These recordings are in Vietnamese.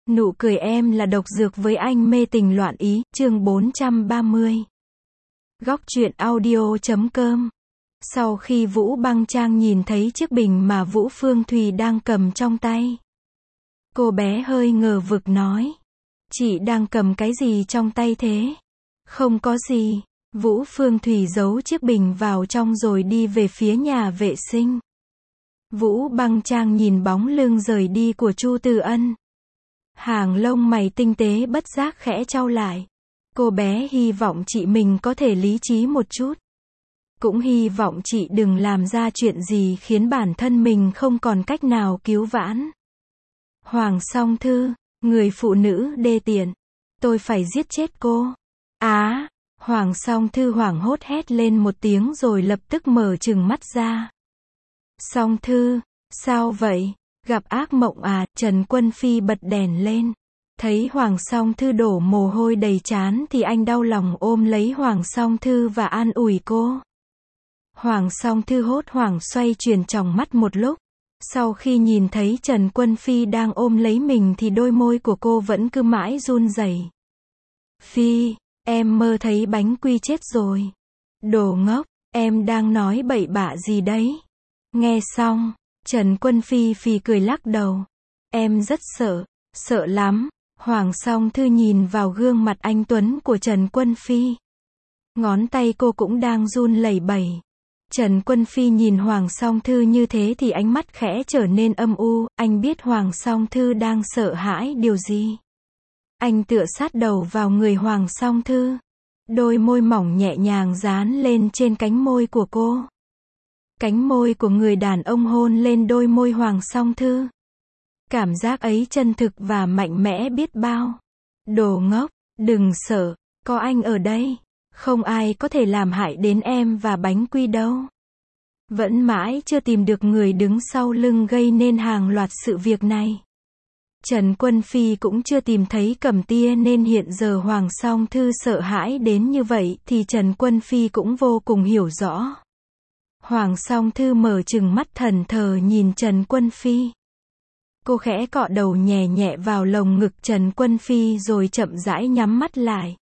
Nụ cười em là độc dược với anh mê tình loạn ý, chương 430. Góc truyện audio.com. Sau khi Vũ Băng Trang nhìn thấy chiếc bình mà Vũ Phương Thùy đang cầm trong tay, cô bé hơi ngờ vực nói. Chị đang cầm cái gì trong tay thế? Không có gì. Vũ Phương Thùy giấu chiếc bình vào trong rồi đi về phía nhà vệ sinh. Vũ Băng Trang nhìn bóng lưng rời đi của Chu Từ Ân. Hàng lông mày tinh tế bất giác khẽ chau lại. Cô bé hy vọng chị mình có thể lý trí một chút. Cũng hy vọng chị đừng làm ra chuyện gì khiến bản thân mình không còn cách nào cứu vãn. Hoàng Song Thư, người phụ nữ đê tiện. Tôi phải giết chết cô. Á! Hoàng Song Thư hoảng hốt hét lên một tiếng rồi lập tức mở trừng mắt ra. Song Thư, sao vậy? Gặp ác mộng à? Trần Quân Phi bật đèn lên. Thấy Hoàng Song Thư đổ mồ hôi đầy trán thì anh đau lòng ôm lấy Hoàng Song Thư và an ủi cô. Hoàng Song Thư hốt hoảng xoay chuyển tròng mắt một lúc. Sau khi nhìn thấy Trần Quân Phi đang ôm lấy mình thì đôi môi của cô vẫn cứ mãi run rẩy. Phi, em mơ thấy bánh quy chết rồi. Đồ ngốc, em đang nói bậy bạ gì đấy? Nghe xong, Trần Quân Phi phì cười lắc đầu. Em rất sợ, sợ lắm. Hoàng Song Thư nhìn vào gương mặt anh tuấn của Trần Quân Phi. Ngón tay cô cũng đang run lẩy bẩy. Trần Quân Phi nhìn Hoàng Song Thư như thế thì ánh mắt khẽ trở nên âm u, anh biết Hoàng Song Thư đang sợ hãi điều gì. Anh tựa sát đầu vào người Hoàng Song Thư. Đôi môi mỏng nhẹ nhàng dán lên trên cánh môi của cô. Cánh môi của người đàn ông hôn lên đôi môi Hoàng Song Thư. Cảm giác ấy chân thực và mạnh mẽ biết bao. Đồ ngốc, đừng sợ, có anh ở đây. Không ai có thể làm hại đến em và bánh quy đâu. Vẫn mãi chưa tìm được người đứng sau lưng gây nên hàng loạt sự việc này. Trần Quân Phi cũng chưa tìm thấy Cẩm Tia nên hiện giờ Hoàng Song Thư sợ hãi đến như vậy thì Trần Quân Phi cũng vô cùng hiểu rõ. Hoàng Song Thư mở trừng mắt thẫn thờ nhìn Trần Quân Phi. Cô khẽ cọ đầu nhẹ nhẹ vào lồng ngực Trần Quân Phi rồi chậm rãi nhắm mắt lại.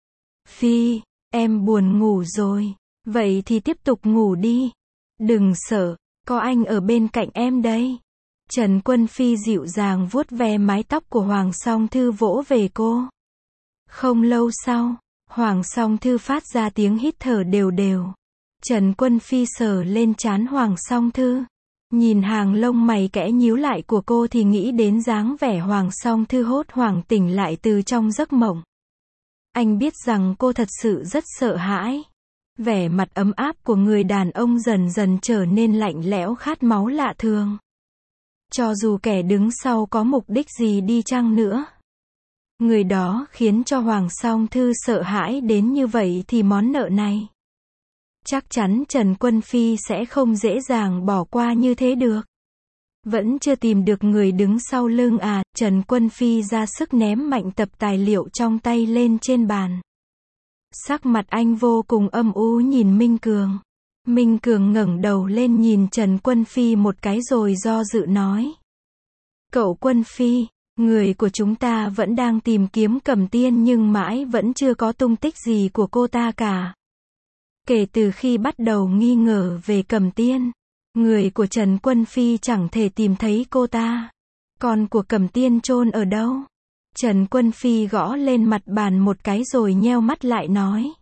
Phi, em buồn ngủ rồi. Vậy thì tiếp tục ngủ đi. Đừng sợ, có anh ở bên cạnh em đây. Trần Quân Phi dịu dàng vuốt ve mái tóc của Hoàng Song Thư vỗ về cô. Không lâu sau, Hoàng Song Thư phát ra tiếng hít thở đều đều. Trần Quân Phi sờ lên trán Hoàng Song Thư. Nhìn hàng lông mày kẽ nhíu lại của cô thì nghĩ đến dáng vẻ Hoàng Song Thư hốt hoảng tỉnh lại từ trong giấc mộng. Anh biết rằng cô thật sự rất sợ hãi. Vẻ mặt ấm áp của người đàn ông dần dần trở nên lạnh lẽo khát máu lạ thường. Cho dù kẻ đứng sau có mục đích gì đi chăng nữa, người đó khiến cho Hoàng Song Thư sợ hãi đến như vậy thì món nợ này chắc chắn Trần Quân Phi sẽ không dễ dàng bỏ qua như thế được. Vẫn chưa tìm được người đứng sau lưng à? Trần Quân Phi ra sức ném mạnh tập tài liệu trong tay lên trên bàn. Sắc mặt anh vô cùng âm u nhìn Minh Cường. Minh Cường ngẩng đầu lên nhìn Trần Quân Phi một cái rồi do dự nói. Cậu Quân Phi, người của chúng ta vẫn đang tìm kiếm Cẩm Tiên nhưng mãi vẫn chưa có tung tích gì của cô ta cả. Kể từ khi bắt đầu nghi ngờ về Cẩm Tiên, người của Trần Quân Phi chẳng thể tìm thấy cô ta. Con của Cẩm Tiên chôn ở đâu? Trần Quân Phi gõ lên mặt bàn một cái rồi nheo mắt lại nói.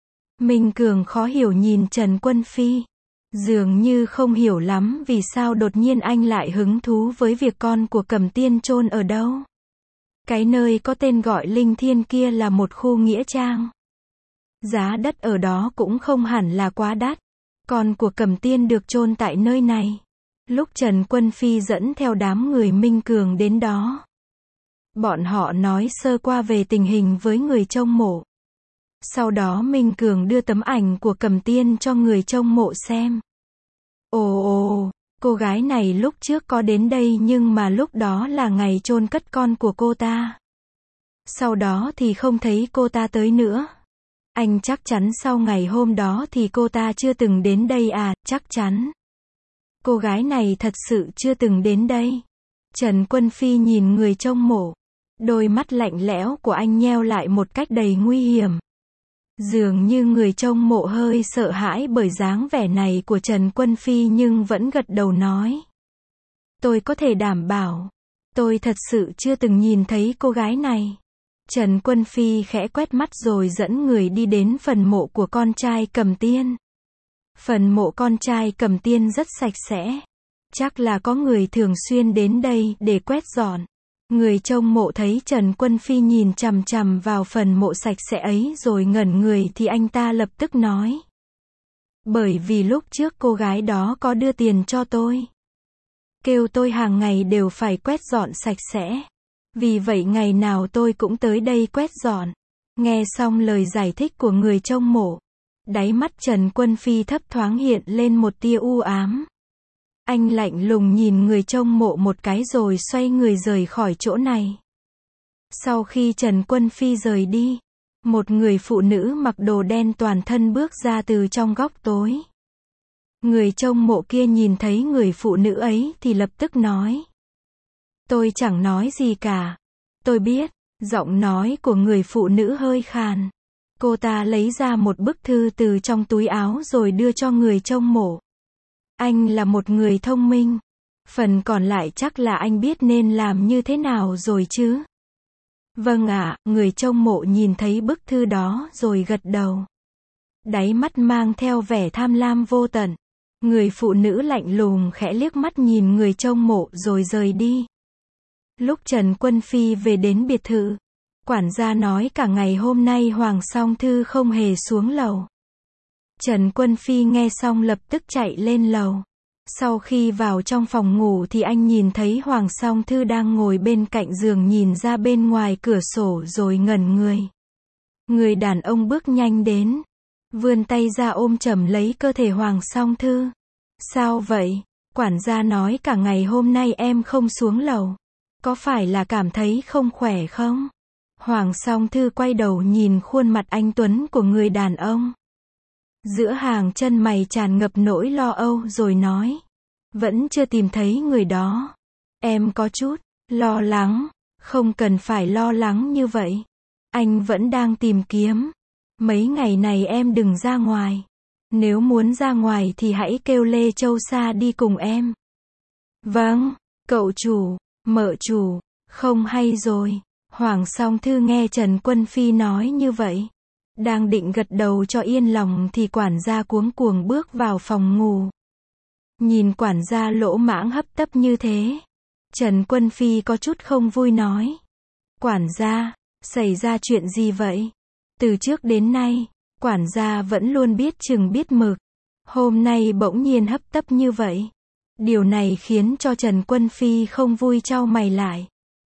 Minh Cường khó hiểu nhìn Trần Quân Phi. Dường như không hiểu lắm vì sao đột nhiên anh lại hứng thú với việc con của Cẩm Tiên chôn ở đâu. Cái nơi có tên gọi Linh Thiên kia là một khu nghĩa trang. Giá đất ở đó cũng không hẳn là quá đắt. Con của Cẩm Tiên được chôn tại nơi này. Lúc Trần Quân Phi dẫn theo đám người Minh Cường đến đó, bọn họ nói sơ qua về tình hình với người trông mộ. Sau đó Minh Cường đưa tấm ảnh của Cẩm Tiên cho người trông mộ xem. Ồ, cô gái này lúc trước có đến đây nhưng mà lúc đó là ngày chôn cất con của cô ta. Sau đó thì không thấy cô ta tới nữa. Anh chắc chắn sau ngày hôm đó thì cô ta chưa từng đến đây à? Chắc chắn. Cô gái này thật sự chưa từng đến đây. Trần Quân Phi nhìn người trông mộ. Đôi mắt lạnh lẽo của anh nheo lại một cách đầy nguy hiểm. Dường như người trông mộ hơi sợ hãi bởi dáng vẻ này của Trần Quân Phi nhưng vẫn gật đầu nói. Tôi có thể đảm bảo. Tôi thật sự chưa từng nhìn thấy cô gái này. Trần Quân Phi khẽ quét mắt rồi dẫn người đi đến phần mộ của con trai Cầm Tiên. Phần mộ con trai Cầm Tiên rất sạch sẽ. Chắc là có người thường xuyên đến đây để quét dọn. Người trông mộ thấy Trần Quân Phi nhìn chằm chằm vào phần mộ sạch sẽ ấy rồi ngẩn người thì anh ta lập tức nói. Bởi vì lúc trước cô gái đó có đưa tiền cho tôi. Kêu tôi hàng ngày đều phải quét dọn sạch sẽ. Vì vậy ngày nào tôi cũng tới đây quét dọn. Nghe xong lời giải thích của người trông mộ, đáy mắt Trần Quân Phi thấp thoáng hiện lên một tia u ám. Anh lạnh lùng nhìn người trông mộ một cái rồi xoay người rời khỏi chỗ này. Sau khi Trần Quân Phi rời đi, một người phụ nữ mặc đồ đen toàn thân bước ra từ trong góc tối. Người trông mộ kia nhìn thấy người phụ nữ ấy thì lập tức nói. Tôi chẳng nói gì cả. Tôi biết. Giọng nói của người phụ nữ hơi khàn. Cô ta lấy ra một bức thư từ trong túi áo rồi đưa cho người trông mộ. Anh là một người thông minh. Phần còn lại chắc là anh biết nên làm như thế nào rồi chứ. Vâng ạ, người trông mộ nhìn thấy bức thư đó rồi gật đầu. Đáy mắt mang theo vẻ tham lam vô tận. Người phụ nữ lạnh lùng khẽ liếc mắt nhìn người trông mộ rồi rời đi. Lúc Trần Quân Phi về đến biệt thự, quản gia nói cả ngày hôm nay Hoàng Song Thư không hề xuống lầu. Trần Quân Phi nghe xong lập tức chạy lên lầu. Sau khi vào trong phòng ngủ thì anh nhìn thấy Hoàng Song Thư đang ngồi bên cạnh giường nhìn ra bên ngoài cửa sổ rồi ngẩn người. Người đàn ông bước nhanh đến, vươn tay ra ôm chầm lấy cơ thể Hoàng Song Thư. Sao vậy? Quản gia nói cả ngày hôm nay em không xuống lầu. Có phải là cảm thấy không khỏe không? Hoàng Song Thư quay đầu nhìn khuôn mặt anh tuấn của người đàn ông. Giữa hàng chân mày tràn ngập nỗi lo âu rồi nói. Vẫn chưa tìm thấy người đó. Em có chút lo lắng. Không cần phải lo lắng như vậy. Anh vẫn đang tìm kiếm. Mấy ngày này em đừng ra ngoài. Nếu muốn ra ngoài thì hãy kêu Lê Châu Sa đi cùng em. Vâng, cậu chủ, mợ chủ, không hay rồi. Hoàng Song Thư nghe Trần Quân Phi nói như vậy. Đang định gật đầu cho yên lòng thì quản gia cuống cuồng bước vào phòng ngủ. Nhìn quản gia lỗ mãng hấp tấp như thế. Trần Quân Phi có chút không vui nói. Quản gia, xảy ra chuyện gì vậy? Từ trước đến nay, quản gia vẫn luôn biết chừng biết mực. Hôm nay bỗng nhiên hấp tấp như vậy. Điều này khiến cho Trần Quân Phi không vui chau mày lại.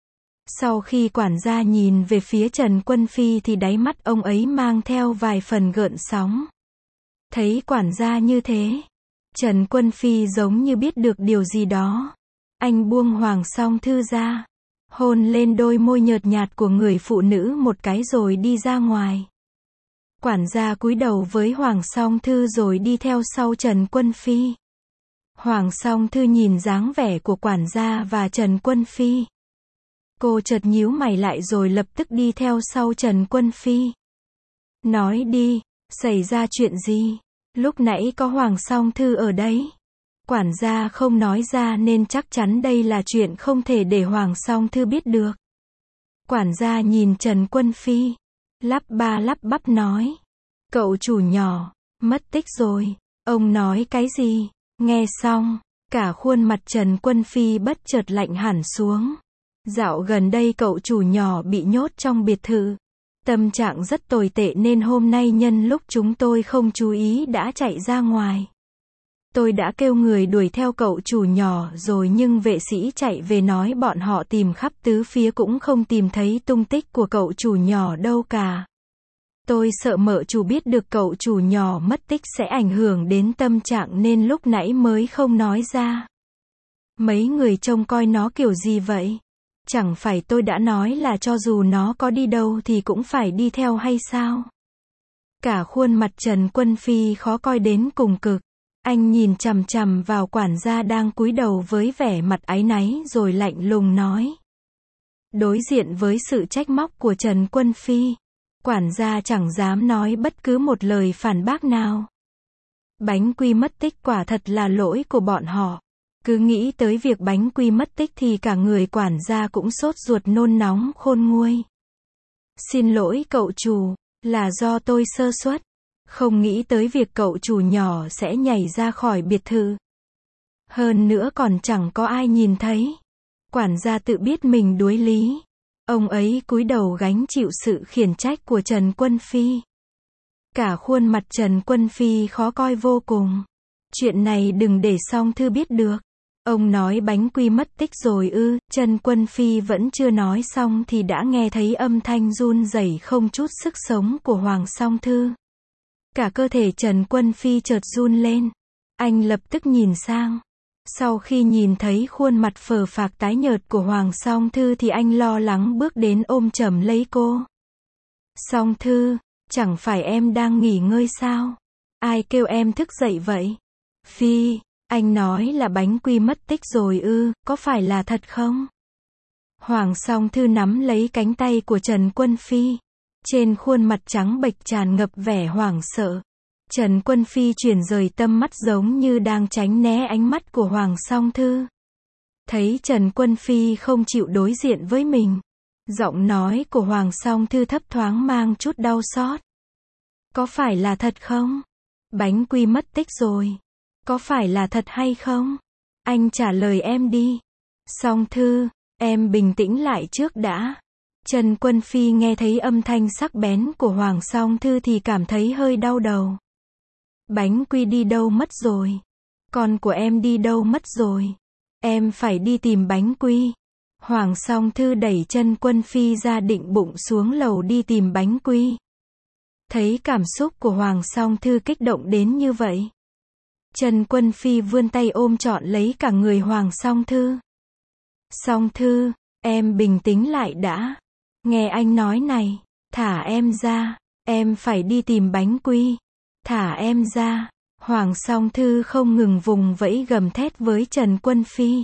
Sau khi quản gia nhìn về phía Trần Quân Phi thì đáy mắt ông ấy mang theo vài phần gợn sóng. Thấy quản gia như thế, Trần Quân Phi giống như biết được điều gì đó. Anh buông Hoàng Song Thư ra, hôn lên đôi môi nhợt nhạt của người phụ nữ một cái rồi đi ra ngoài. Quản gia cúi đầu với Hoàng Song Thư rồi đi theo sau Trần Quân Phi. Hoàng Song Thư nhìn dáng vẻ của quản gia và Trần Quân Phi. Cô chợt nhíu mày lại rồi lập tức đi theo sau Trần Quân Phi. Nói đi, xảy ra chuyện gì? Lúc nãy có Hoàng Song Thư ở đấy. Quản gia không nói ra nên chắc chắn đây là chuyện không thể để Hoàng Song Thư biết được. Quản gia nhìn Trần Quân Phi, lắp ba lắp bắp nói. Cậu chủ nhỏ, mất tích rồi. Ông nói cái gì? Nghe xong, cả khuôn mặt Trần Quân Phi bất chợt lạnh hẳn xuống. Dạo gần đây cậu chủ nhỏ bị nhốt trong biệt thự. Tâm trạng rất tồi tệ nên hôm nay nhân lúc chúng tôi không chú ý đã chạy ra ngoài. Tôi đã kêu người đuổi theo cậu chủ nhỏ rồi nhưng vệ sĩ chạy về nói bọn họ tìm khắp tứ phía cũng không tìm thấy tung tích của cậu chủ nhỏ đâu cả. Tôi sợ mợ chủ biết được cậu chủ nhỏ mất tích sẽ ảnh hưởng đến tâm trạng nên lúc nãy mới không nói ra. Mấy người trông coi nó kiểu gì vậy? Chẳng phải tôi đã nói là cho dù nó có đi đâu thì cũng phải đi theo hay sao? Cả khuôn mặt Trần Quân Phi khó coi đến cùng cực. Anh nhìn chằm chằm vào quản gia đang cúi đầu với vẻ mặt áy náy rồi lạnh lùng nói. Đối diện với sự trách móc của Trần Quân Phi, quản gia chẳng dám nói bất cứ một lời phản bác nào. Bánh quy mất tích quả thật là lỗi của bọn họ. Cứ nghĩ tới việc bánh quy mất tích thì cả người quản gia cũng sốt ruột nôn nóng khôn nguôi. Xin lỗi cậu chủ, là do tôi sơ suất. Không nghĩ tới việc cậu chủ nhỏ sẽ nhảy ra khỏi biệt thự. Hơn nữa còn chẳng có ai nhìn thấy. Quản gia tự biết mình đuối lý. Ông ấy cúi đầu gánh chịu sự khiển trách của Trần Quân Phi. Cả khuôn mặt Trần Quân Phi khó coi vô cùng. Chuyện này đừng để Song Thư biết được. Ông nói bánh quy mất tích rồi ư? Trần Quân Phi vẫn chưa nói xong thì đã nghe thấy âm thanh run rẩy không chút sức sống của Hoàng Song Thư. Cả cơ thể Trần Quân Phi chợt run lên. Anh lập tức nhìn sang. Sau khi nhìn thấy khuôn mặt phờ phạc tái nhợt của Hoàng Song Thư thì anh lo lắng bước đến ôm chầm lấy cô. Song Thư, chẳng phải em đang nghỉ ngơi sao? Ai kêu em thức dậy vậy? Phi, anh nói là bánh quy mất tích rồi ư, có phải là thật không? Hoàng Song Thư nắm lấy cánh tay của Trần Quân Phi. Trên khuôn mặt trắng bệch tràn ngập vẻ hoảng sợ. Trần Quân Phi chuyển rời tâm mắt giống như đang tránh né ánh mắt của Hoàng Song Thư. Thấy Trần Quân Phi không chịu đối diện với mình. Giọng nói của Hoàng Song Thư thấp thoáng mang chút đau xót. Có phải là thật không? Bánh quy mất tích rồi. Có phải là thật hay không? Anh trả lời em đi. Song Thư, em bình tĩnh lại trước đã. Trần Quân Phi nghe thấy âm thanh sắc bén của Hoàng Song Thư thì cảm thấy hơi đau đầu. Bánh quy đi đâu mất rồi? Con của em đi đâu mất rồi? Em phải đi tìm bánh quy. Hoàng Song Thư đẩy Trần Quân Phi ra định bụng xuống lầu đi tìm bánh quy. Thấy cảm xúc của Hoàng Song Thư kích động đến như vậy. Trần Quân Phi vươn tay ôm trọn lấy cả người Hoàng Song Thư. Song Thư, em bình tĩnh lại đã. Nghe anh nói này, thả em ra, em phải đi tìm bánh quy. Thả em ra. Hoàng Song Thư không ngừng vùng vẫy gầm thét với Trần Quân Phi.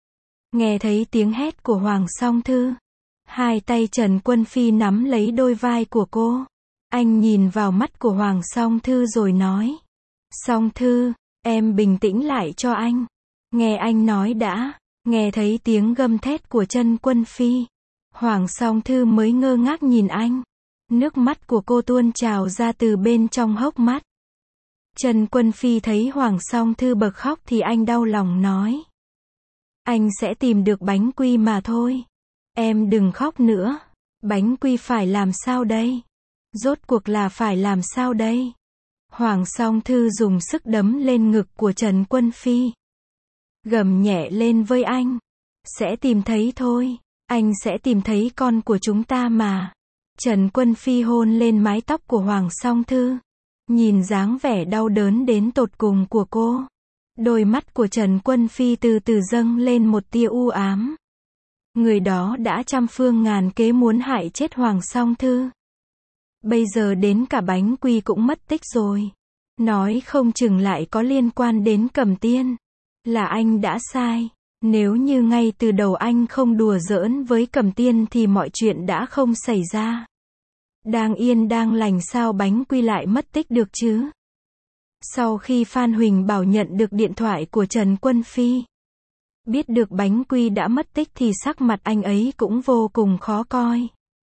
Nghe thấy tiếng hét của Hoàng Song Thư, hai tay Trần Quân Phi nắm lấy đôi vai của cô. Anh nhìn vào mắt của Hoàng Song Thư rồi nói. Song Thư, em bình tĩnh lại cho anh. Nghe anh nói đã. Nghe thấy tiếng gầm thét của Trần Quân Phi, Hoàng Song Thư mới ngơ ngác nhìn anh. Nước mắt của cô tuôn trào ra từ bên trong hốc mắt. Trần Quân Phi thấy Hoàng Song Thư bật khóc thì anh đau lòng nói. Anh sẽ tìm được bánh quy mà thôi. Em đừng khóc nữa. Bánh quy phải làm sao đây? Rốt cuộc là phải làm sao đây? Hoàng Song Thư dùng sức đấm lên ngực của Trần Quân Phi. Gầm nhẹ lên với anh. Sẽ tìm thấy thôi. Anh sẽ tìm thấy con của chúng ta mà. Trần Quân Phi hôn lên mái tóc của Hoàng Song Thư. Nhìn dáng vẻ đau đớn đến tột cùng của cô. Đôi mắt của Trần Quân Phi từ từ dâng lên một tia u ám. Người đó đã trăm phương ngàn kế muốn hại chết Hoàng Song Thư. Bây giờ đến cả bánh quy cũng mất tích rồi. Nói không chừng lại có liên quan đến Cẩm Tiên. Là anh đã sai. Nếu như ngay từ đầu anh không đùa giỡn với Cẩm Tiên thì mọi chuyện đã không xảy ra. Đang yên đang lành sao bánh quy lại mất tích được chứ? Sau khi Phan Huỳnh Bảo nhận được điện thoại của Trần Quân Phi, biết được bánh quy đã mất tích thì sắc mặt anh ấy cũng vô cùng khó coi.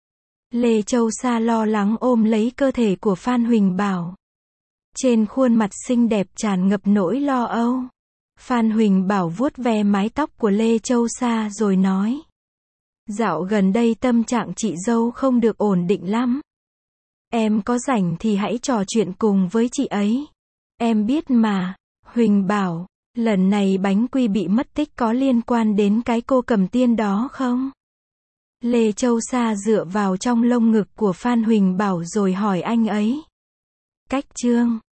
Lê Châu Sa lo lắng ôm lấy cơ thể của Phan Huỳnh Bảo. Trên khuôn mặt xinh đẹp tràn ngập nỗi lo âu. Phan Huỳnh Bảo vuốt ve mái tóc của Lê Châu Sa rồi nói. Dạo gần đây tâm trạng chị dâu không được ổn định lắm. Em có rảnh thì hãy trò chuyện cùng với chị ấy. Em biết mà, Huỳnh Bảo, lần này bánh quy bị mất tích có liên quan đến cái cô Cẩm Tiên đó không? Lê Châu Sa dựa vào trong lông ngực của Phan Huỳnh Bảo rồi hỏi anh ấy. Cách chương